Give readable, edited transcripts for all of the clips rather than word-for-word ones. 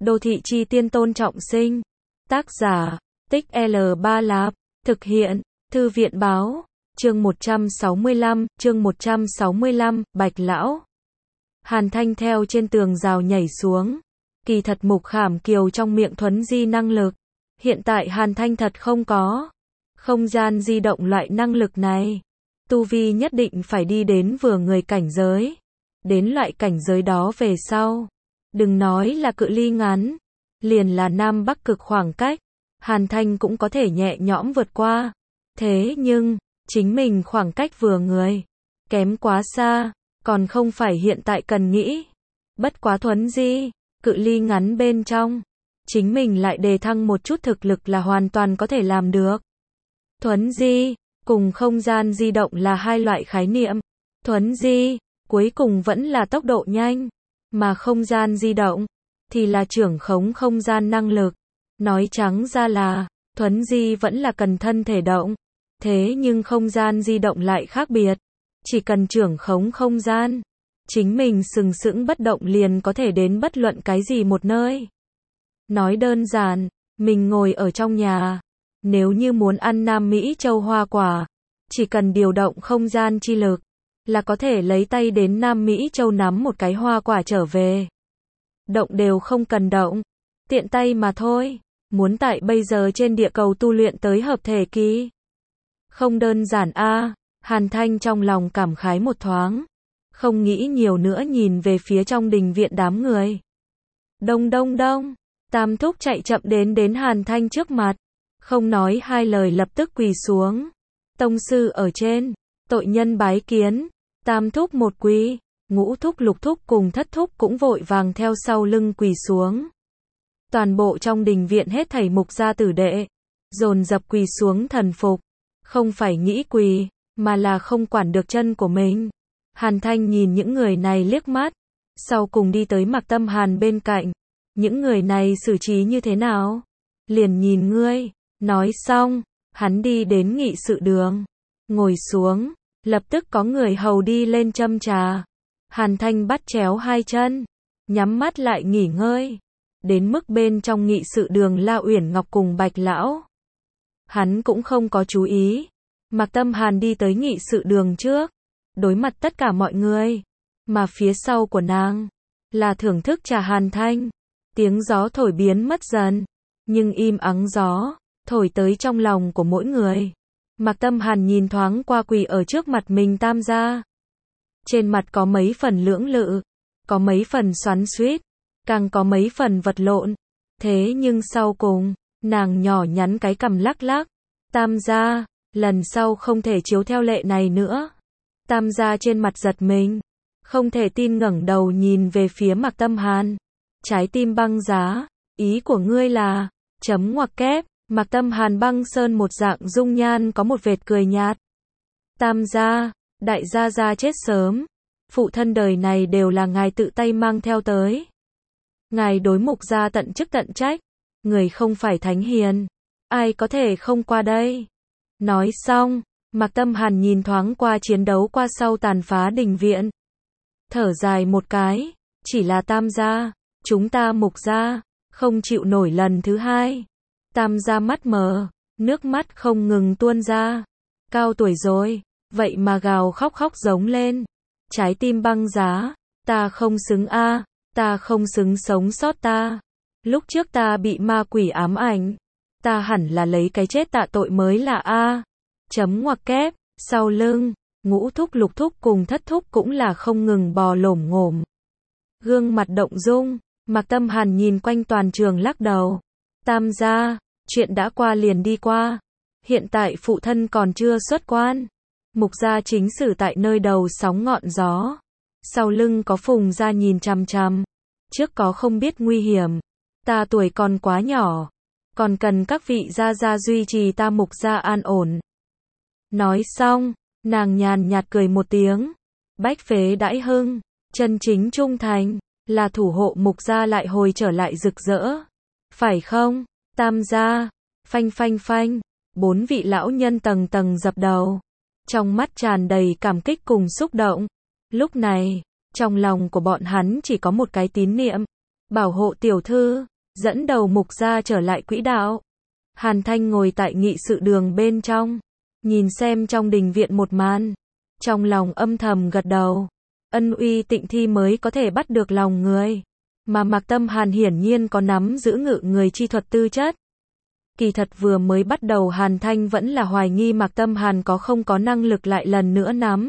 Đô thị chi tiên Tôn Trọng Sinh. Tác giả, Tích L Ba Lạp. Thực hiện, Thư viện báo. Chương 165, Bạch Lão. Hàn Thanh theo trên tường rào nhảy xuống. Kỳ thật Mục Khảm Kiều trong miệng thuấn di năng lực. Hiện tại Hàn Thanh thật không có không gian di động loại năng lực này. Tu vi nhất định phải đi đến vừa người cảnh giới. Đến loại cảnh giới đó về sau. Đừng nói là cự ly ngắn. Liền là Nam Bắc cực khoảng cách. Hàn Thanh cũng có thể nhẹ nhõm vượt qua. Thế nhưng, chính mình khoảng cách vừa người. Kém quá xa. Còn không phải hiện tại cần nghĩ. Bất quá thuấn di, cự ly ngắn bên trong. Chính mình lại đề thăng một chút thực lực là hoàn toàn có thể làm được. Thuấn di, cùng không gian di động là hai loại khái niệm. Thuấn di, cuối cùng vẫn là tốc độ nhanh. Mà không gian di động, thì là trưởng khống không gian năng lực. Nói trắng ra là, thuấn di vẫn là cần thân thể động. Thế nhưng không gian di động lại khác biệt. Chỉ cần trưởng khống không gian. Chính mình sừng sững bất động liền có thể đến bất luận cái gì một nơi. Nói đơn giản, mình ngồi ở trong nhà. Nếu như muốn ăn Nam Mỹ châu hoa quả, chỉ cần điều động không gian chi lực, là có thể lấy tay đến Nam Mỹ châu nắm một cái hoa quả trở về. Động đều không cần động, tiện tay mà thôi. Muốn tại bây giờ trên địa cầu tu luyện tới hợp thể kỳ. Không đơn giản a. Hàn Thanh trong lòng cảm khái một thoáng. Không nghĩ nhiều nữa nhìn về phía trong đình viện đám người. Đông đông đông. Tam thúc chạy chậm đến Hàn Thanh trước mặt. Không nói hai lời lập tức quỳ xuống. Tông sư ở trên. Tội nhân bái kiến. Tam thúc một quỳ. Ngũ thúc lục thúc cùng thất thúc cũng vội vàng theo sau lưng quỳ xuống. Toàn bộ trong đình viện hết thảy Mục gia tử đệ. Dồn dập quỳ xuống thần phục. Không phải nghĩ quỳ, mà là không quản được chân của mình. Hàn Thanh nhìn những người này liếc mắt. Sau cùng đi tới Mạc Tâm Hàn bên cạnh. Những người này xử trí như thế nào? Liền nhìn ngươi. Nói xong, hắn đi đến nghị sự đường. Ngồi xuống, lập tức có người hầu đi lên châm trà. Hàn Thanh bắt chéo hai chân, nhắm mắt lại nghỉ ngơi. Đến mức bên trong nghị sự đường La Uyển Ngọc cùng Bạch Lão. Hắn cũng không có chú ý. Mạc Tâm Hàn đi tới nghị sự đường trước. Đối mặt tất cả mọi người. Mà phía sau của nàng là thưởng thức trà Hàn Thanh. Tiếng gió thổi biến mất dần. Nhưng im ắng gió thổi tới trong lòng của mỗi người. Mạc Tâm Hàn nhìn thoáng qua quỳ ở trước mặt mình Tam gia. Trên mặt có mấy phần lưỡng lự. Có mấy phần xoắn xuýt. Càng có mấy phần vật lộn. Thế nhưng sau cùng, nàng nhỏ nhắn cái cằm lắc lắc. Tam gia, lần sau không thể chiếu theo lệ này nữa. Tam gia trên mặt giật mình. Không thể tin ngẩng đầu nhìn về phía Mạc Tâm Hàn. Trái tim băng giá. Ý của ngươi là, chấm ngoặc kép. Mạc Tâm Hàn băng sơn một dạng dung nhan có một vệt cười nhạt. Tam gia, đại gia gia chết sớm. Phụ thân đời này đều là ngài tự tay mang theo tới. Ngài đối Mục gia tận chức tận trách. Người không phải thánh hiền. Ai có thể không qua đây? Nói xong, Mạc Tâm Hàn nhìn thoáng qua chiến đấu qua sau tàn phá đình viện. Thở dài một cái. Chỉ là Tam gia, chúng ta Mục gia, không chịu nổi lần thứ hai. Tam gia mắt mờ, nước mắt không ngừng tuôn ra. Cao tuổi rồi, vậy mà gào khóc khóc giống lên. Trái tim băng giá, ta không xứng a, ta không xứng sống sót ta. Lúc trước ta bị ma quỷ ám ảnh, ta hẳn là lấy cái chết tạ tội mới là a. Chấm ngoặc kép, sau lưng, ngũ thúc lục thúc cùng thất thúc cũng là không ngừng bò lổm ngổm. Gương mặt động dung, Mạc Tâm Hàn nhìn quanh toàn trường lắc đầu. Tam gia, chuyện đã qua liền đi qua. Hiện tại phụ thân còn chưa xuất quan. Mục gia chính xử tại nơi đầu sóng ngọn gió. Sau lưng có Phùng gia nhìn chằm chằm. Trước có không biết nguy hiểm. Ta tuổi còn quá nhỏ. Còn cần các vị gia gia duy trì ta Mục gia an ổn. Nói xong, nàng nhàn nhạt cười một tiếng. Bách phế đãi hưng, chân chính trung thành, là thủ hộ Mục gia lại hồi trở lại rực rỡ. Phải không, Tam gia? Phanh phanh phanh, 4 vị lão nhân tầng tầng dập đầu. Trong mắt tràn đầy cảm kích cùng xúc động. Lúc này, trong lòng của bọn hắn chỉ có một cái tín niệm. Bảo hộ tiểu thư, dẫn đầu Mục gia trở lại quỹ đạo. Hàn Thanh ngồi tại nghị sự đường bên trong, nhìn xem trong đình viện một màn, trong lòng âm thầm gật đầu. Ân uy tịnh thi mới có thể bắt được lòng người, mà Mạc Tâm Hàn hiển nhiên có nắm giữ ngự người chi thuật tư chất. Kỳ thật vừa mới bắt đầu Hàn Thanh vẫn là hoài nghi Mạc Tâm Hàn không có năng lực lại lần nữa nắm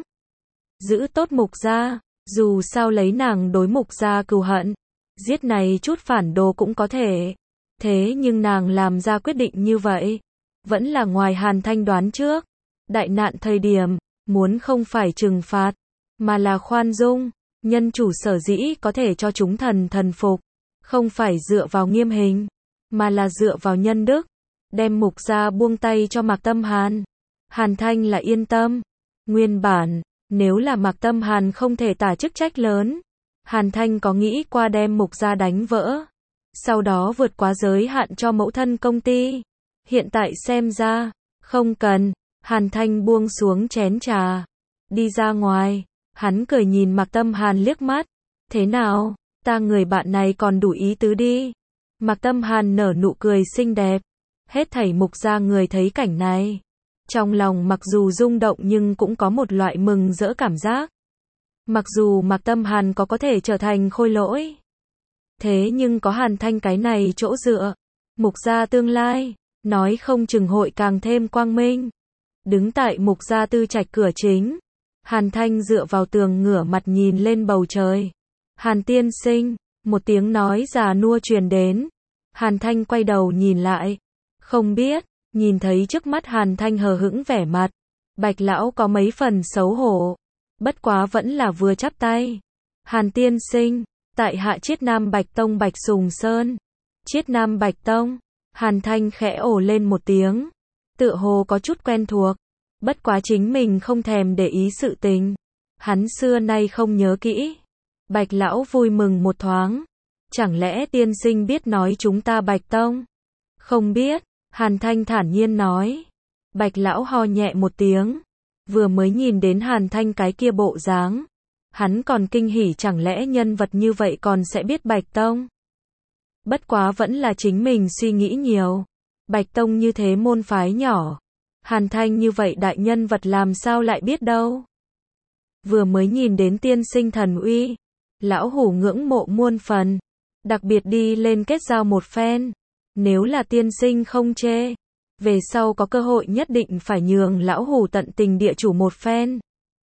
giữ tốt Mục gia, dù sao lấy nàng đối Mục gia cừu hận, giết này chút phản đồ cũng có thể. Thế nhưng nàng làm ra quyết định như vậy, vẫn là ngoài Hàn Thanh đoán trước. Đại nạn thời điểm, muốn không phải trừng phạt, mà là khoan dung. Nhân chủ sở dĩ có thể cho chúng thần phục, không phải dựa vào nghiêm hình, mà là dựa vào nhân đức. Đem Mục gia buông tay cho Mạc Tâm Hàn, Hàn Thanh là yên tâm. Nguyên bản, nếu là Mạc Tâm Hàn không thể tả chức trách lớn, Hàn Thanh có nghĩ qua đem Mục gia đánh vỡ, sau đó vượt quá giới hạn cho mẫu thân công ty. Hiện tại xem ra, không cần. Hàn Thanh buông xuống chén trà, đi ra ngoài. Hắn cười nhìn Mạc Tâm Hàn liếc mắt. Thế nào, ta người bạn này còn đủ ý tứ đi. Mạc Tâm Hàn nở nụ cười xinh đẹp. Hết thảy Mục gia người thấy cảnh này, trong lòng mặc dù rung động nhưng cũng có một loại mừng rỡ cảm giác. Mặc dù Mạc Tâm Hàn có thể trở thành khôi lỗi, thế nhưng có Hàn Thanh cái này chỗ dựa, Mục gia tương lai, nói không chừng hội càng thêm quang minh. Đứng tại Mục gia tư trạch cửa chính, Hàn Thanh dựa vào tường ngửa mặt nhìn lên bầu trời. Hàn tiên sinh, một tiếng nói già nua truyền đến. Hàn Thanh quay đầu nhìn lại, không biết, nhìn thấy trước mắt Hàn Thanh hờ hững vẻ mặt, Bạch lão có mấy phần xấu hổ, bất quá vẫn là vừa chắp tay. Hàn tiên sinh, tại hạ Chiết Nam Bạch Tông Bạch Sùng Sơn. Chiết Nam Bạch Tông, Hàn Thanh khẽ ồ lên một tiếng, tựa hồ có chút quen thuộc, bất quá chính mình không thèm để ý sự tình, hắn xưa nay không nhớ kỹ. Bạch lão vui mừng một thoáng, chẳng lẽ tiên sinh biết nói chúng ta Bạch Tông? Không biết, Hàn Thanh thản nhiên nói. Bạch lão ho nhẹ một tiếng, vừa mới nhìn đến Hàn Thanh cái kia bộ dáng, hắn còn kinh hỉ chẳng lẽ nhân vật như vậy còn sẽ biết Bạch Tông. Bất quá vẫn là chính mình suy nghĩ nhiều. Bạch Tông như thế môn phái nhỏ, Hàn Thanh như vậy đại nhân vật làm sao lại biết đâu. Vừa mới nhìn đến tiên sinh thần uy, lão hủ ngưỡng mộ muôn phần, đặc biệt đi lên kết giao một phen. Nếu là tiên sinh không chê, về sau có cơ hội nhất định phải nhường lão hủ tận tình địa chủ một phen.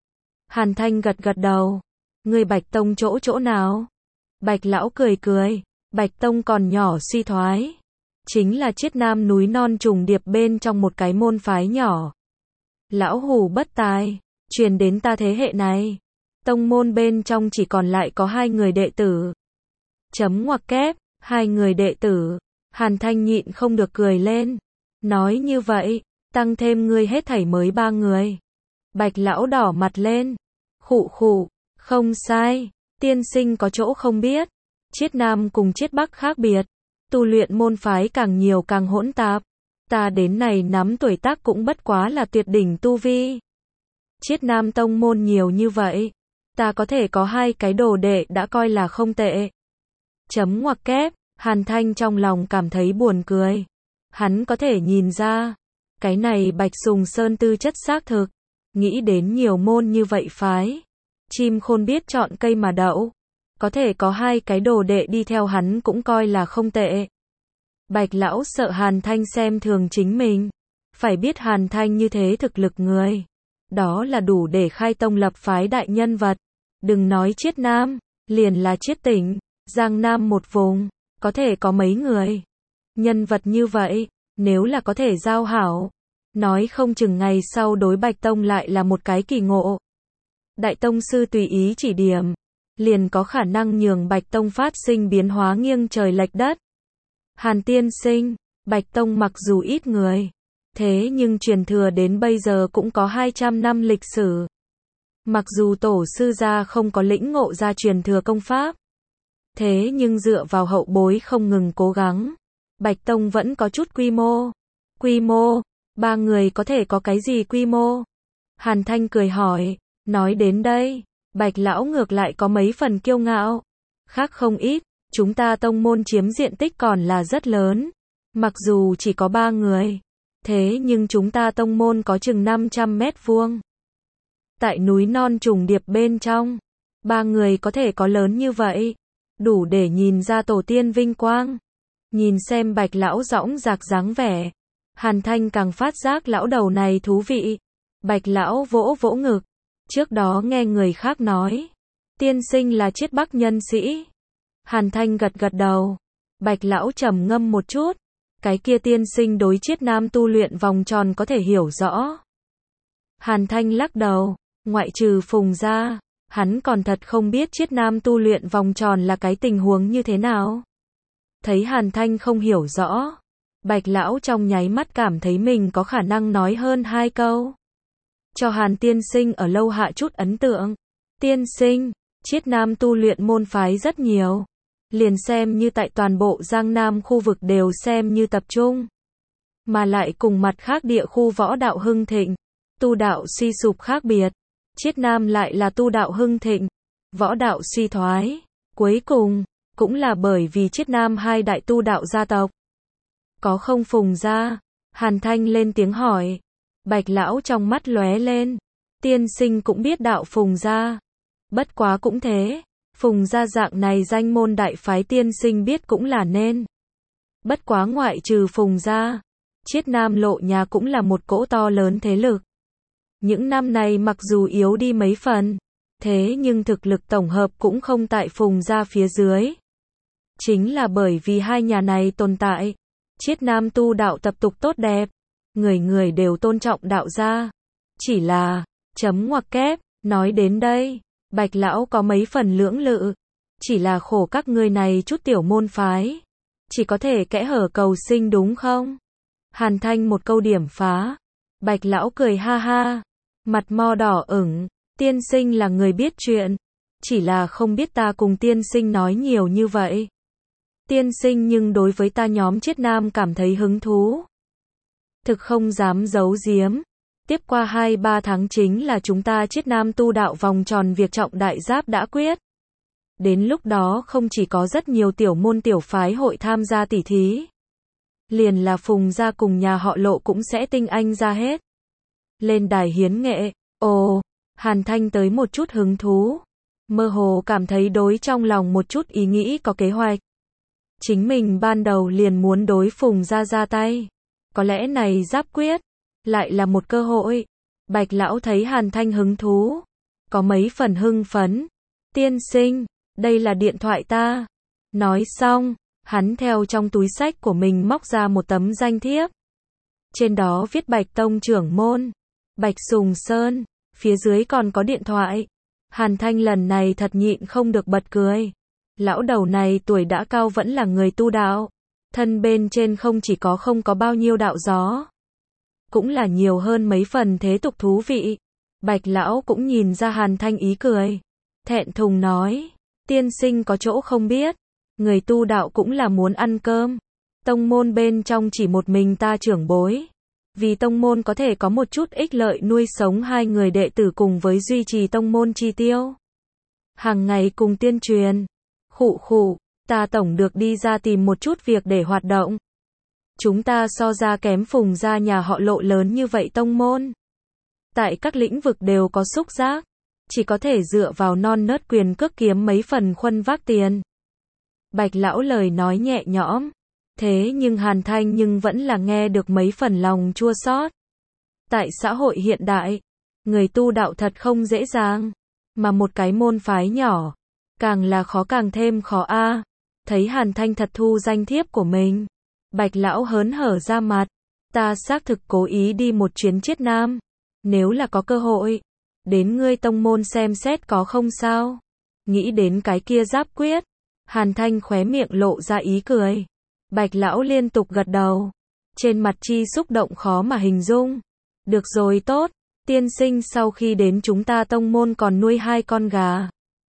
Hàn Thanh gật gật đầu. Người Bạch Tông chỗ nào? Bạch lão cười cười. Bạch Tông còn nhỏ suy thoái, chính là Chiết Nam núi non trùng điệp bên trong một cái môn phái nhỏ. Lão hủ bất tài, truyền đến ta thế hệ này, tông môn bên trong chỉ còn lại có 2 người đệ tử. Chấm ngoặc kép, 2 người đệ tử. Hàn Thanh nhịn không được cười lên. Nói như vậy, tăng thêm ngươi hết thảy mới 3 người. Bạch lão đỏ mặt lên. Khụ khụ, không sai, tiên sinh có chỗ không biết. Chiết Nam cùng Chiết Bắc khác biệt, tu luyện môn phái càng nhiều càng hỗn tạp. Ta đến này nắm tuổi tác cũng bất quá là tuyệt đỉnh tu vi. Chiết Nam tông môn nhiều như vậy, ta có thể có 2 cái đồ đệ đã coi là không tệ. Chấm ngoặc kép, Hàn Thanh trong lòng cảm thấy buồn cười. Hắn có thể nhìn ra, cái này Bạch Sùng Sơn tư chất xác thực, nghĩ đến nhiều môn như vậy phái. Chim khôn biết chọn cây mà đậu. Có thể có 2 cái đồ đệ đi theo hắn cũng coi là không tệ. Bạch lão sợ Hàn Thanh xem thường chính mình. Phải biết Hàn Thanh như thế thực lực người, đó là đủ để khai tông lập phái đại nhân vật. Đừng nói Chiết Nam, liền là Chiết Tỉnh, Giang Nam một vùng, có thể có mấy người. Nhân vật như vậy, nếu là có thể giao hảo, nói không chừng ngày sau đối Bạch Tông lại là một cái kỳ ngộ. Đại tông sư tùy ý chỉ điểm, liền có khả năng nhường Bạch Tông phát sinh biến hóa nghiêng trời lệch đất. Hàn tiên sinh, Bạch Tông mặc dù ít người, thế nhưng truyền thừa đến bây giờ cũng có 200 năm lịch sử. Mặc dù tổ sư gia không có lĩnh ngộ ra truyền thừa công pháp, thế nhưng dựa vào hậu bối không ngừng cố gắng, Bạch Tông vẫn có chút quy mô. Quy mô? 3 người có thể có cái gì quy mô? Hàn Thanh cười hỏi. Nói đến đây, Bạch lão ngược lại có mấy phần kiêu ngạo. Khác không ít, Chúng ta tông môn chiếm diện tích còn là rất lớn. Mặc dù chỉ có 3 người. Thế nhưng chúng ta tông môn có chừng 500 mét vuông. Tại núi non trùng điệp bên trong. 3 người có thể có lớn như vậy. Đủ để nhìn ra tổ tiên vinh quang. Nhìn xem Bạch lão dõng dạc dáng vẻ. Hàn Thanh càng phát giác lão đầu này thú vị. Bạch lão vỗ vỗ ngực. Trước đó nghe người khác nói. Tiên sinh là Chiết Bắc nhân sĩ. Hàn Thanh gật gật đầu. Bạch lão trầm ngâm một chút. Cái kia tiên sinh đối Chiết Nam tu luyện vòng tròn có thể hiểu rõ. Hàn Thanh lắc đầu. Ngoại trừ Phùng ra. Hắn còn thật không biết Chiết Nam tu luyện vòng tròn là cái tình huống như thế nào. Thấy Hàn Thanh không hiểu rõ. Bạch lão trong nháy mắt cảm thấy mình có khả năng nói hơn 2 câu. Cho Hàn tiên sinh ở lâu hạ chút ấn tượng. Tiên sinh, Chiết Nam tu luyện môn phái rất nhiều. Liền xem như tại toàn bộ Giang Nam khu vực đều xem như tập trung. Mà lại cùng mặt khác địa khu võ đạo hưng thịnh. Tu đạo suy sụp khác biệt. Chiết Nam lại là tu đạo hưng thịnh. Võ đạo suy thoái. Cuối cùng, cũng là bởi vì Chiết Nam 2 đại tu đạo gia tộc. Có không Phùng gia? Hàn Thanh lên tiếng hỏi. Bạch lão trong mắt lóe lên. Tiên sinh cũng biết đạo Phùng gia. Bất quá cũng thế. Phùng gia dạng này danh môn đại phái tiên sinh biết cũng là nên. Bất quá ngoại trừ Phùng gia. Chiết Nam lộ nhà cũng là một cỗ to lớn thế lực. Những năm này mặc dù yếu đi mấy phần. Thế nhưng thực lực tổng hợp cũng không tại Phùng gia phía dưới. Chính là bởi vì hai nhà này tồn tại. Chiết Nam tu đạo tập tục tốt đẹp. Người người đều tôn trọng đạo gia. Chỉ là, chấm ngoặc kép, nói đến đây, Bạch lão có mấy phần lưỡng lự. Chỉ là khổ các ngươi này chút tiểu môn phái. Chỉ có thể kẽ hở cầu sinh đúng không? Hàn Thanh một câu điểm phá. Bạch lão cười ha ha. Mặt mo đỏ ửng. Tiên sinh là người biết chuyện. Chỉ là không biết ta cùng tiên sinh nói nhiều như vậy. Tiên sinh nhưng đối với ta nhóm Chiết Nam cảm thấy hứng thú. Thực không dám giấu giếm. Tiếp qua 2-3 tháng chính là chúng ta Chiết Nam tu đạo vòng tròn việc trọng đại giáp đã quyết. Đến lúc đó không chỉ có rất nhiều tiểu môn tiểu phái hội tham gia tỉ thí. Liền là Phùng gia cùng nhà họ Lộ cũng sẽ tinh anh ra hết. Lên đài hiến nghệ. Ồ, Hàn Thanh tới một chút hứng thú. Mơ hồ cảm thấy đối trong lòng một chút ý nghĩ có kế hoạch. Chính mình ban đầu liền muốn đối Phùng gia ra tay. Có lẽ này giáp quyết. Lại là một cơ hội. Bạch lão thấy Hàn Thanh hứng thú. Có mấy phần hưng phấn. Tiên sinh, đây là điện thoại ta. Nói xong, hắn theo trong túi sách của mình móc ra một tấm danh thiếp. Trên đó viết Bạch tông trưởng môn. Bạch Sùng Sơn. Phía dưới còn có điện thoại. Hàn Thanh lần này thật nhịn không được bật cười. Lão đầu này tuổi đã cao vẫn là người tu đạo. Thân bên trên không chỉ không có bao nhiêu đạo gió. Cũng là nhiều hơn mấy phần thế tục thú vị. Bạch lão cũng nhìn ra Hàn Thanh ý cười. Thẹn thùng nói. Tiên sinh có chỗ không biết. Người tu đạo cũng là muốn ăn cơm. Tông môn bên trong chỉ một mình ta trưởng bối. Vì tông môn có thể có một chút ích lợi nuôi sống 2 người đệ tử cùng với duy trì tông môn chi tiêu. Hàng ngày cùng tuyên truyền. Khụ khụ, ta tổng được đi ra tìm một chút việc để hoạt động. Chúng ta so ra kém Phùng gia nhà họ Lộ lớn như vậy tông môn. Tại các lĩnh vực đều có xúc giác. Chỉ có thể dựa vào non nớt quyền cước kiếm mấy phần khuân vác tiền. Bạch lão lời nói nhẹ nhõm. Thế nhưng Hàn Thanh nhưng vẫn là nghe được mấy phần lòng chua xót. Tại xã hội hiện đại, người tu đạo thật không dễ dàng. Mà một cái môn phái nhỏ, càng là khó càng thêm khó a. Thấy Hàn Thanh thật thu danh thiếp của mình. Bạch lão hớn hở ra mặt. Ta xác thực cố ý đi một chuyến Chiết Nam. Nếu là có cơ hội, đến ngươi tông môn xem xét có không sao. Nghĩ đến cái kia giáp quyết. Hàn Thanh khóe miệng lộ ra ý cười. Bạch lão liên tục gật đầu. Trên mặt chi xúc động khó mà hình dung. Được rồi tốt. Tiên sinh sau khi đến chúng ta tông môn còn nuôi 2 con gà.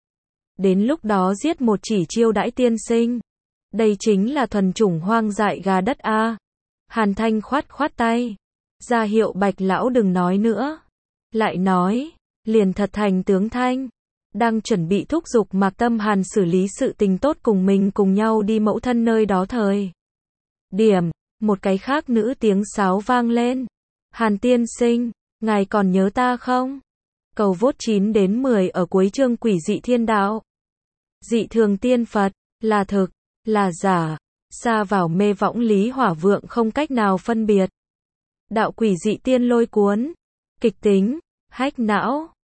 Đến lúc đó giết một chỉ chiêu đãi tiên sinh. Đây chính là thuần chủng hoang dại gà đất a. Hàn Thanh khoát khoát tay. Ra hiệu Bạch lão đừng nói nữa. Lại nói, liền thật thành tướng Thanh. đang chuẩn bị thúc giục Mạc Tâm Hàn xử lý sự tình tốt cùng mình cùng nhau đi mẫu thân nơi đó thời điểm, một cái khác nữ tiếng sáo vang lên. Hàn tiên sinh, ngài còn nhớ ta không? Cầu vốt 9 đến 10 ở cuối chương Quỷ dị thiên đạo. Dị thường tiên Phật, là thực, là giả, xa vào mê võng lý hỏa vượng không cách nào phân biệt. Đạo quỷ dị tiên lôi cuốn, kịch tính, hách não.